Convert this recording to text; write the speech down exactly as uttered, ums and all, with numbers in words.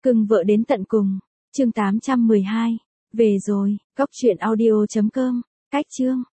Cưng vợ đến tận cùng. Chương tám trăm mười hai. Về rồi. Cóc truyện audio chấm com. Cách chương.